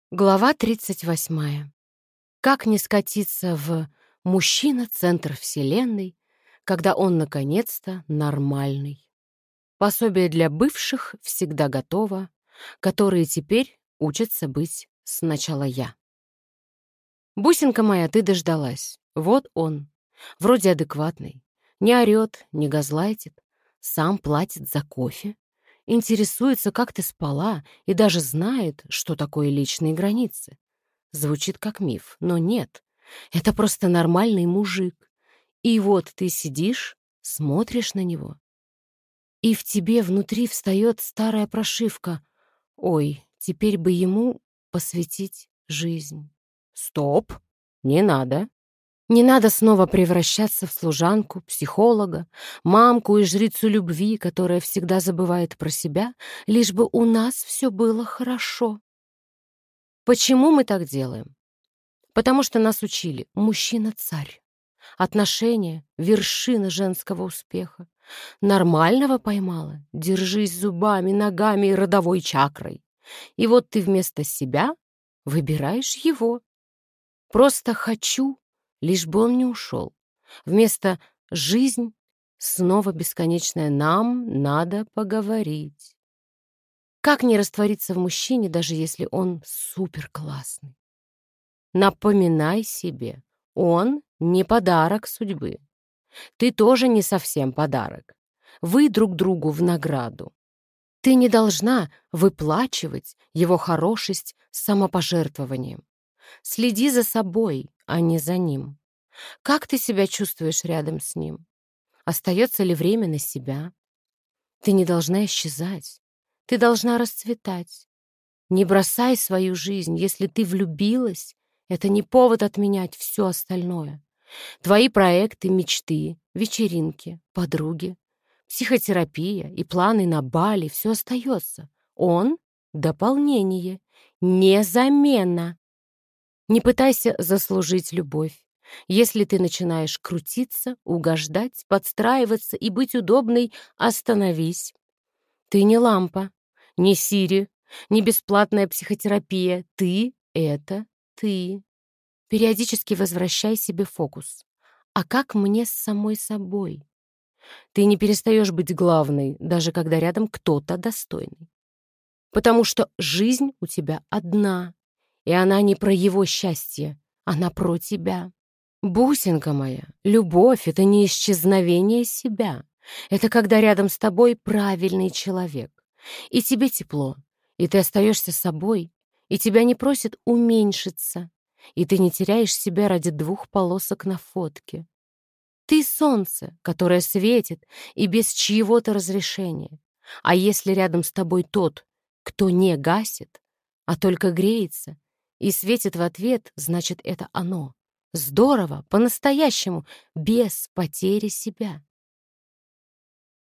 Глава 38. Как не скатиться в «мужчина — центр вселенной», когда он, наконец-то, нормальный. Пособие для бывших всегда готово, которые теперь учатся быть сначала я. Бусинка моя, ты дождалась. Вот он. Вроде адекватный. Не орёт, не газлайтит. Сам платит за кофе. Интересуется, как ты спала, и даже знает, что такое личные границы. Звучит как миф, но нет. Это просто нормальный мужик. И вот ты сидишь, смотришь на него, и в тебе внутри встает старая прошивка. Ой, теперь бы ему посвятить жизнь. Стоп, не надо. Не надо снова превращаться в служанку, психолога, мамку и жрицу любви, которая всегда забывает про себя, лишь бы у нас все было хорошо. Почему мы так делаем? Потому что нас учили: мужчина-царь. Отношения — вершина женского успеха. Нормального поймала — держись зубами, ногами и родовой чакрой. И вот ты вместо себя выбираешь его. Просто хочу, лишь бы он не ушел. Вместо «жизнь» снова бесконечное «нам надо поговорить». Как не раствориться в мужчине, даже если он суперклассный? Напоминай себе, он не подарок судьбы. Ты тоже не совсем подарок. Вы друг другу в награду. Ты не должна выплачивать его хорошесть самопожертвованием. Следи за собой, а не за ним. Как ты себя чувствуешь рядом с ним? Остается ли время на себя? Ты не должна исчезать. Ты должна расцветать. Не бросай свою жизнь. Если ты влюбилась, это не повод отменять все остальное. Твои проекты, мечты, вечеринки, подруги, психотерапия и планы на Бали — все остается. Он — дополнение, не замена. Не пытайся заслужить любовь. Если ты начинаешь крутиться, угождать, подстраиваться и быть удобной, остановись. Ты не лампа, не Сири, не бесплатная психотерапия. Ты — это ты. Периодически возвращай себе фокус. А как мне с самой собой? Ты не перестаешь быть главной, даже когда рядом кто-то достойный. Потому что жизнь у тебя одна, и она не про его счастье, она про тебя. Бусинка моя, любовь — это не исчезновение себя. Это когда рядом с тобой правильный человек. И тебе тепло, и ты остаешься собой, и тебя не просят уменьшиться, и ты не теряешь себя ради 2 полосок на фотке. Ты солнце, которое светит и без чьего-то разрешения. А если рядом с тобой тот, кто не гасит, а только греется и светит в ответ, значит, это оно. Здорово, по-настоящему, без потери себя.